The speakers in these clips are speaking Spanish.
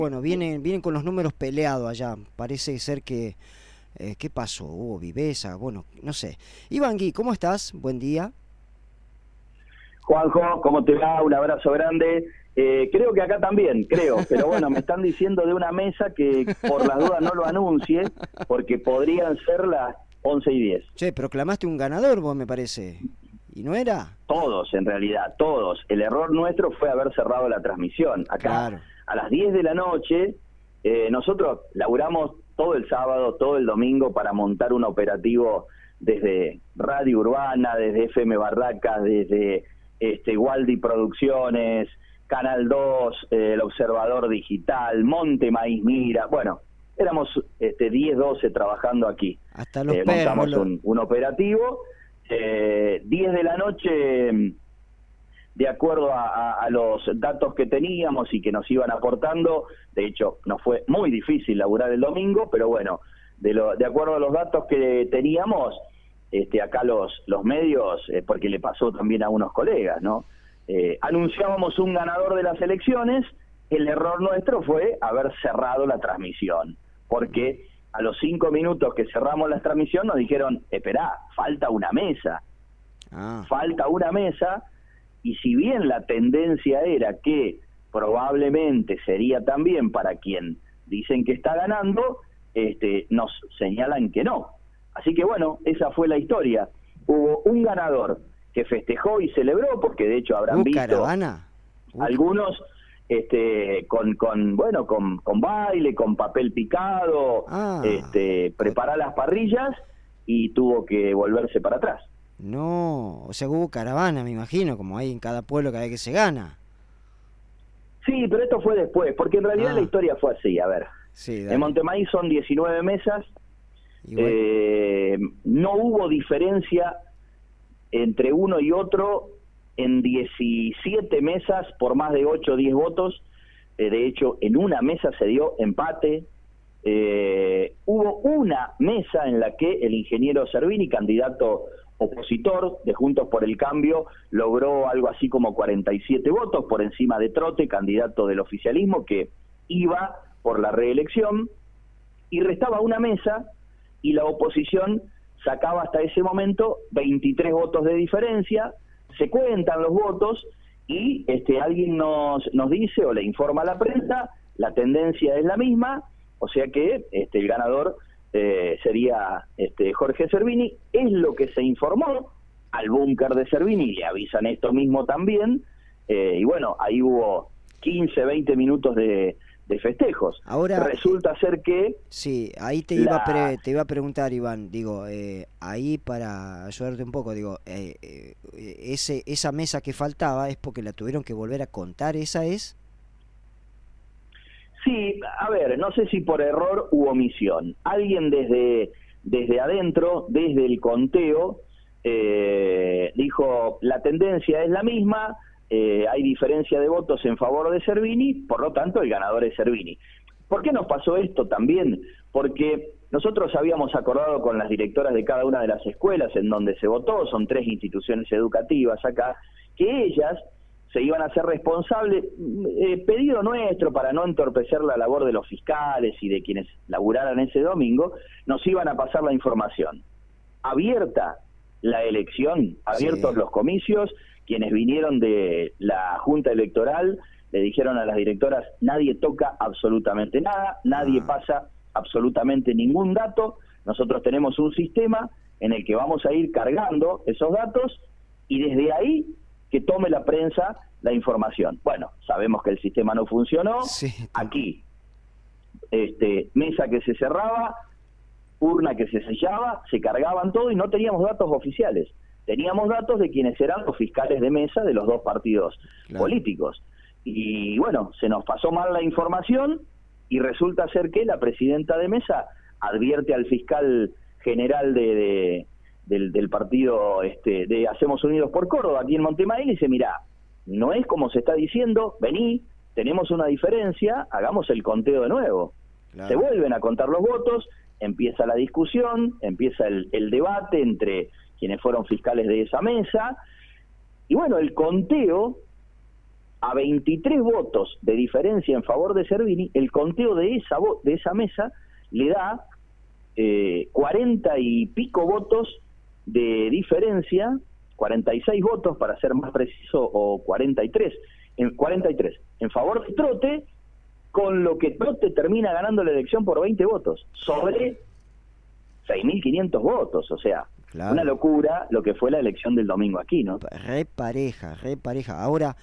Bueno, vienen con los números peleados allá. Parece ser que... ¿qué pasó? ¿Hubo viveza? Bueno, no sé. Iván Gui, ¿cómo estás? Buen día. Juanjo, ¿cómo te va? Un abrazo grande. Creo que acá también, pero bueno, me están diciendo de una mesa que por las dudas no lo anuncie, porque podrían ser las 11:10. Che, proclamaste un ganador vos, me parece. ¿Y no era? Todos, en realidad, todos. El error nuestro fue haber cerrado la transmisión. Acá, Claro. a las 10 de la noche, nosotros laburamos todo el sábado, todo el domingo para montar un operativo desde Radio Urbana, desde FM Barracas, desde Waldi Producciones, Canal 2, El Observador Digital, Monte Maíz Mira. Bueno, éramos 10, 12 trabajando aquí. Hasta los montamos perros. un operativo. 10 de la noche, de acuerdo a los datos que teníamos y que nos iban aportando. De hecho, nos fue muy difícil laburar el domingo, pero bueno, de acuerdo a los datos que teníamos, acá los medios, porque le pasó también a unos colegas, ¿no? Anunciábamos un ganador de las elecciones. El error nuestro fue haber cerrado la transmisión, porque a los 5 minutos que cerramos la transmisión nos dijeron, esperá, falta una mesa, falta una mesa, y si bien la tendencia era que probablemente sería también para quien dicen que está ganando, nos señalan que no. Así que bueno, esa fue la historia. Hubo un ganador que festejó y celebró, porque de hecho habrán visto caravana. algunos con baile, con papel picado, preparar las parrillas, y tuvo que volverse para atrás. No, o sea, hubo caravana, me imagino, como hay en cada pueblo cada vez que se gana. Sí, pero esto fue después, porque en realidad la historia fue así, a ver. Sí, dale. En Montemaíz son 19 mesas, no hubo diferencia entre uno y otro en 17 mesas por más de 8 o 10 votos. De hecho, en una mesa se dio empate. Hubo una mesa en la que el ingeniero Servini, candidato opositor de Juntos por el Cambio, logró algo así como 47 votos por encima de Trote, candidato del oficialismo, que iba por la reelección, y restaba una mesa y la oposición sacaba hasta ese momento 23 votos de diferencia. Se cuentan los votos y alguien nos dice o le informa a la prensa, la tendencia es la misma, o sea que el ganador sería Jorge Servini. Es lo que se informó al búnker de Servini, le avisan esto mismo también, y bueno, ahí hubo 15, 20 minutos de festejos. Ahora resulta ser que... Sí, ahí te iba a preguntar, Iván, digo, ahí para ayudarte un poco, digo, esa mesa que faltaba es porque la tuvieron que volver a contar, ¿esa es? Sí, a ver, no sé si por error u omisión. Alguien desde adentro, desde el conteo, dijo, la tendencia es la misma, hay diferencia de votos en favor de Servini, por lo tanto el ganador es Servini. ¿Por qué nos pasó esto también? Porque nosotros habíamos acordado con las directoras de cada una de las escuelas en donde se votó, son 3 instituciones educativas acá, que ellas se iban a hacer responsables, pedido nuestro para no entorpecer la labor de los fiscales y de quienes laburaran ese domingo, nos iban a pasar la información. Abierta la elección, abiertos los comicios, quienes vinieron de la Junta Electoral le dijeron a las directoras, nadie toca absolutamente nada, nadie pasa absolutamente ningún dato, nosotros tenemos un sistema en el que vamos a ir cargando esos datos y desde ahí que tome la prensa la información. Bueno, sabemos que el sistema no funcionó, aquí mesa que se cerraba, urna que se sellaba, se cargaban todo y no teníamos datos oficiales. Teníamos datos de quienes eran los fiscales de mesa de los dos partidos políticos. Y bueno, se nos pasó mal la información y resulta ser que la presidenta de mesa advierte al fiscal general del partido de Hacemos Unidos por Córdoba, aquí en Montemaíz, y dice, mirá, no es como se está diciendo, vení, tenemos una diferencia, hagamos el conteo de nuevo. Se vuelven a contar los votos, empieza la discusión, empieza el debate entre quienes fueron fiscales de esa mesa, y bueno, el conteo a 23 votos de diferencia en favor de Servini, el conteo de esa mesa le da 40 y pico votos de diferencia, 46 votos para ser más preciso, o 43 en favor de Trote, con lo que Trote termina ganando la elección por 20 votos, sobre 6.500 votos, o sea, claro, una locura lo que fue la elección del domingo aquí, ¿no? Re pareja. Ahora,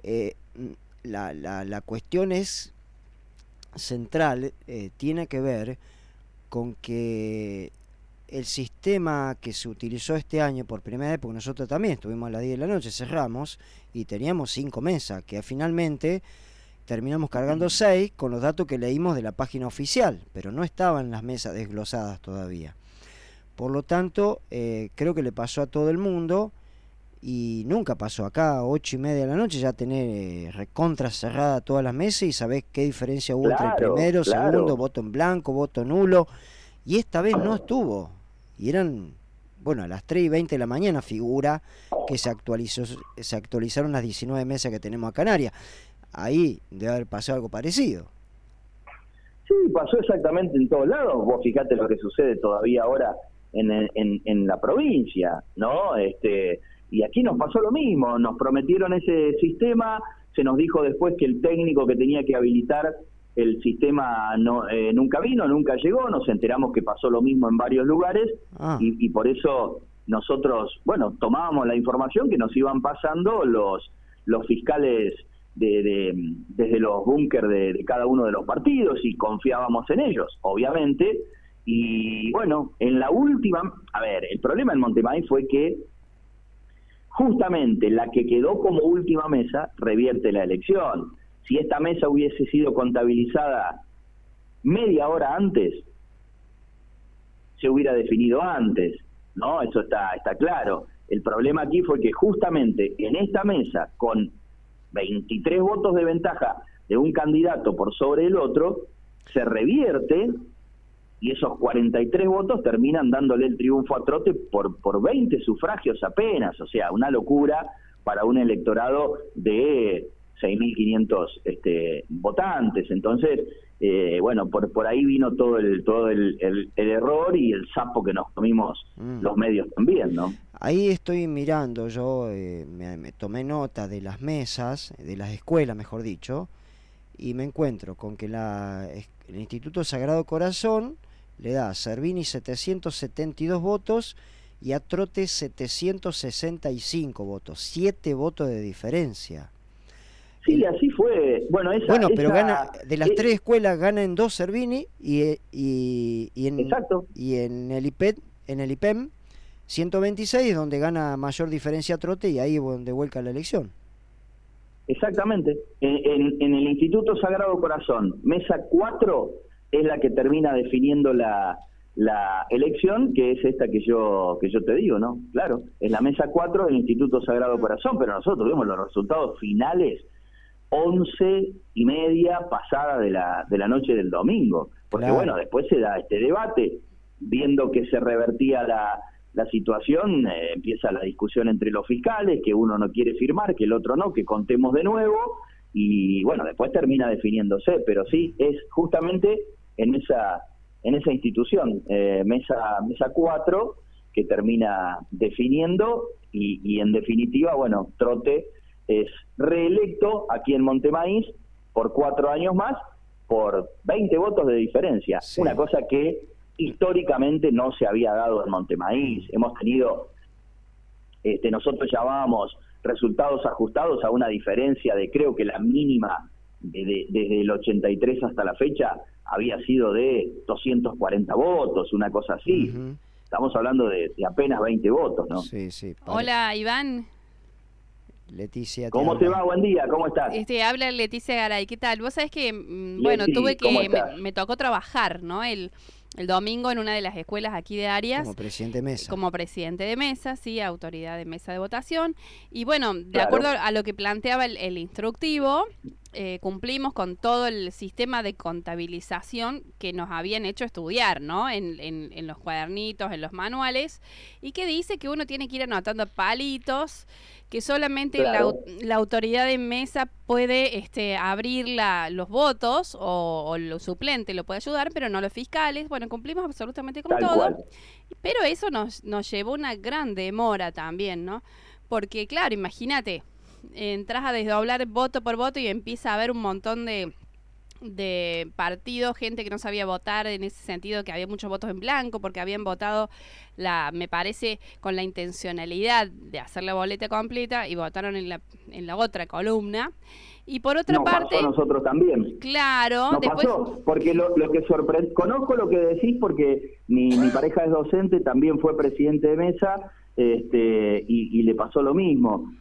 la cuestión es central, tiene que ver con que el sistema que se utilizó este año por primera vez, porque nosotros también estuvimos a las 10 de la noche, cerramos y teníamos 5 mesas, que finalmente terminamos cargando 6 con los datos que leímos de la página oficial, pero no estaban las mesas desglosadas todavía. Por lo tanto, creo que le pasó a todo el mundo, y nunca pasó acá, 8:30 de la noche, ya tener recontra cerrada todas las mesas y sabés qué diferencia hubo entre el primero, segundo, voto en blanco, voto nulo, y esta vez no estuvo. Y eran, bueno, a las 3:20 de la mañana figura que se actualizaron las 19 mesas que tenemos a Canarias. Ahí debe haber pasado algo parecido. Sí, pasó exactamente en todos lados. Vos fijate lo que sucede todavía ahora en la provincia, ¿no? Y aquí nos pasó lo mismo, nos prometieron ese sistema, se nos dijo después que el técnico que tenía que habilitar el sistema nunca vino, nunca llegó, nos enteramos que pasó lo mismo en varios lugares, y por eso nosotros, bueno, tomábamos la información que nos iban pasando los fiscales desde los búnker de cada uno de los partidos, y confiábamos en ellos, obviamente. Y bueno, en la última, el problema en Montemaíz fue que justamente la que quedó como última mesa revierte la elección. Si esta mesa hubiese sido contabilizada media hora antes, se hubiera definido antes, ¿no? Eso está claro. El problema aquí fue que justamente en esta mesa, con 23 votos de ventaja de un candidato por sobre el otro, se revierte, y esos 43 votos terminan dándole el triunfo a Trote por 20 sufragios apenas, o sea, una locura para un electorado de 6.500 votantes. Entonces, bueno, por ahí vino todo el error y el sapo que nos comimos los medios también, ¿no? Ahí estoy mirando, yo me tomé nota de las mesas, de las escuelas, mejor dicho, y me encuentro con que el Instituto Sagrado Corazón le da a Servini 772 votos y a Trote 765 votos, 7 votos de diferencia. Sí, así fue. Bueno, pero gana, de las 3 escuelas gana en 2 Servini y en el IPEM 126, donde gana mayor diferencia Trote, y ahí es donde vuelca la elección. Exactamente. En el Instituto Sagrado Corazón, mesa 4 es la que termina definiendo la elección, que es esta que yo te digo, ¿no? Claro, es la mesa 4 del Instituto Sagrado Corazón, pero nosotros vemos los resultados finales 11:30 pasada de la noche del domingo, porque claro, bueno, después se da este debate, viendo que se revertía la situación, empieza la discusión entre los fiscales, que uno no quiere firmar, que el otro no, que contemos de nuevo, y bueno, después termina definiéndose, pero sí, es justamente en esa institución, mesa 4, que termina definiendo, y en definitiva, bueno, Trote es reelecto aquí en Montemaíz por 4 años más, por 20 votos de diferencia, sí, una cosa que históricamente no se había dado en Montemaíz. Hemos tenido, nosotros llamábamos resultados ajustados a una diferencia de, creo que la mínima desde el 83 hasta la fecha había sido de 240 votos, una cosa así. Uh-huh. Estamos hablando de apenas 20 votos, ¿no? Sí, sí. Hola, Iván. Leticia. ¿Cómo te va? Buen día, ¿cómo estás? Habla Leticia Garay, ¿qué tal? Vos sabés que, bueno, me tocó trabajar, ¿no? El domingo en una de las escuelas aquí de Arias. Como presidente de mesa. Como presidente de mesa, sí, autoridad de mesa de votación. Y bueno, de acuerdo a lo que planteaba el instructivo, cumplimos con todo el sistema de contabilización que nos habían hecho estudiar, ¿no? En los cuadernitos, en los manuales, y que dice que uno tiene que ir anotando palitos, que solamente la autoridad de mesa puede abrir los votos o el suplente lo puede ayudar, pero no los fiscales. Bueno, cumplimos absolutamente con todo, pero eso nos llevó una gran demora también, ¿no? Porque, claro, imagínate, entras a desdoblar voto por voto y empieza a haber un montón de partidos, gente que no sabía votar, en ese sentido que había muchos votos en blanco porque habían votado, me parece, con la intencionalidad de hacer la boleta completa y votaron en la otra columna. Y por otra parte, pasó a nosotros también. Claro, después pasó, porque lo que sorprende, conozco lo que decís porque mi pareja es docente, también fue presidente de mesa, y le pasó lo mismo.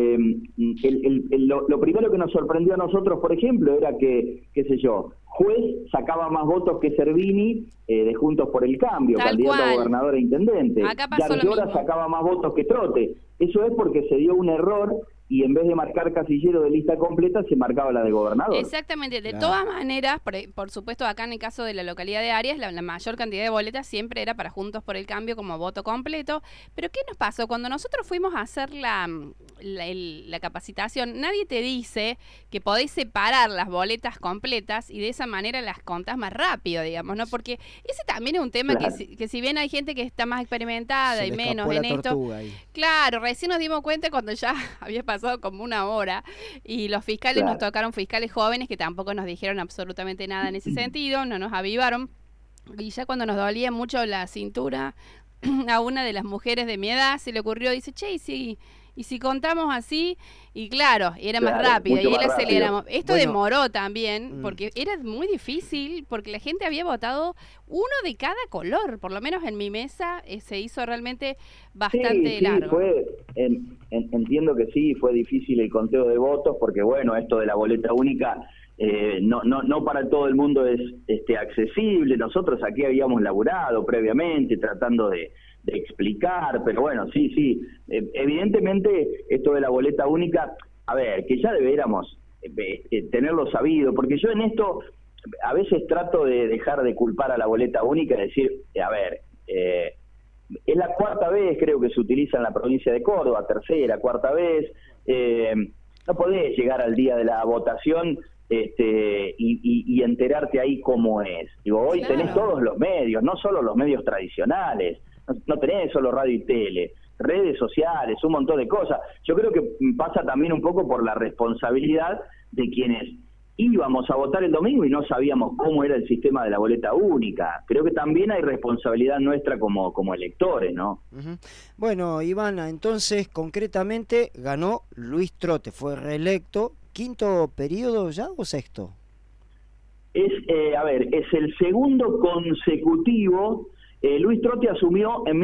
Lo primero que nos sorprendió a nosotros, por ejemplo, era que, qué sé yo, Juez sacaba más votos que Servini de Juntos por el Cambio, candidato a gobernador e intendente. Yarlora sacaba más votos que Trote. Eso es porque se dio un error y en vez de marcar casillero de lista completa, se marcaba la de gobernador. Exactamente. De todas maneras, por supuesto, acá en el caso de la localidad de Arias, la mayor cantidad de boletas siempre era para Juntos por el Cambio como voto completo. Pero ¿qué nos pasó? Cuando nosotros fuimos a hacer la capacitación, nadie te dice que podés separar las boletas completas y de esa manera las contás más rápido, digamos, ¿no? Porque ese también es un tema que si bien hay gente que está más experimentada y menos en esto, claro, recién nos dimos cuenta cuando ya había pasado como una hora y los fiscales nos tocaron fiscales jóvenes que tampoco nos dijeron absolutamente nada en ese sentido, no nos avivaron, y ya cuando nos dolía mucho la cintura a una de las mujeres de mi edad se le ocurrió, dice, che, y si contamos así, y era más rápido, y él aceleramos. Esto demoró también, porque era muy difícil, porque la gente había votado uno de cada color, por lo menos en mi mesa se hizo realmente bastante largo. Entiendo que sí, fue difícil el conteo de votos, porque bueno, esto de la boleta única no para todo el mundo es accesible. Nosotros aquí habíamos laburado previamente tratando de explicar, pero bueno, sí, evidentemente esto de la boleta única, a ver, que ya deberíamos tenerlo sabido, porque yo en esto a veces trato de dejar de culpar a la boleta única y decir, a ver, es la cuarta vez creo que se utiliza en la provincia de Córdoba, tercera, cuarta vez, no podés llegar al día de la votación y enterarte ahí cómo es. Digo, hoy tenés todos los medios, no solo los medios tradicionales, no tenés solo radio y tele, redes sociales, un montón de cosas. Yo creo que pasa también un poco por la responsabilidad de quienes íbamos a votar el domingo y no sabíamos cómo era el sistema de la boleta única. Creo que también hay responsabilidad nuestra como electores, ¿no? Bueno, Ivana, entonces concretamente ganó Luis Trote, fue reelecto. ¿Quinto periodo ya o sexto? Es el segundo consecutivo. Luis Trote asumió en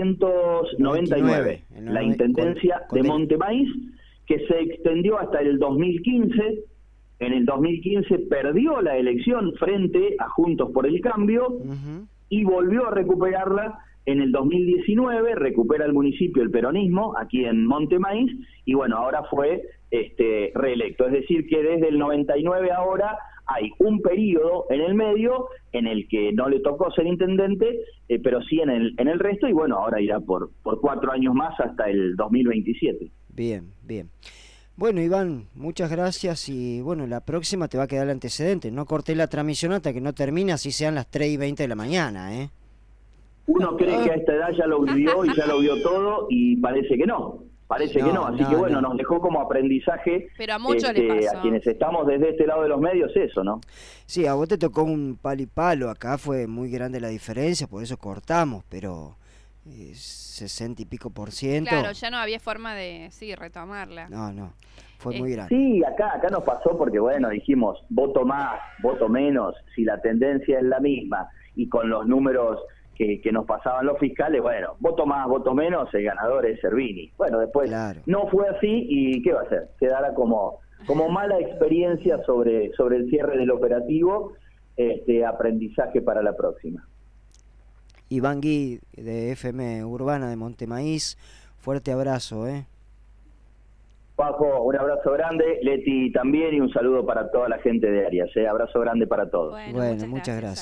1999 la intendencia de Montemaíz, que se extendió hasta el 2015. En el 2015 perdió la elección frente a Juntos por el Cambio y volvió a recuperarla en el 2019, recupera el municipio el peronismo aquí en Montemaíz y bueno, ahora fue reelecto. Es decir, que desde el 99 ahora hay un periodo en el medio en el que no le tocó ser intendente, pero sí en el resto, y bueno, ahora irá por 4 años más hasta el 2027. Bien. Bueno, Iván, muchas gracias y bueno, la próxima te va a quedar el antecedente. No corté la transmisión hasta que no termine, así sean las 3:20 de la mañana, ¿eh? Uno cree que a esta edad ya lo vivió y ya lo vio todo y parece que no. Así que bueno, nos dejó como aprendizaje. Pero a muchos les pasó. A quienes estamos desde este lado de los medios, eso, ¿no? Sí, a vos te tocó un palo y palo, acá fue muy grande la diferencia, por eso cortamos, pero 60 y pico %. Claro, ya no había forma de, retomarla. No, fue muy grande. Sí, acá nos pasó porque, bueno, dijimos, voto más, voto menos, si la tendencia es la misma, y con los números que nos pasaban los fiscales, bueno, voto más, voto menos, el ganador es Servini. Bueno, después no fue así y ¿qué va a hacer? Quedará como mala experiencia sobre el cierre del operativo, aprendizaje para la próxima. Iván Gui, de FM Urbana de Montemaíz, fuerte abrazo, Pajo, un abrazo grande, Leti también, y un saludo para toda la gente de Arias. Abrazo grande para todos. Bueno, muchas gracias.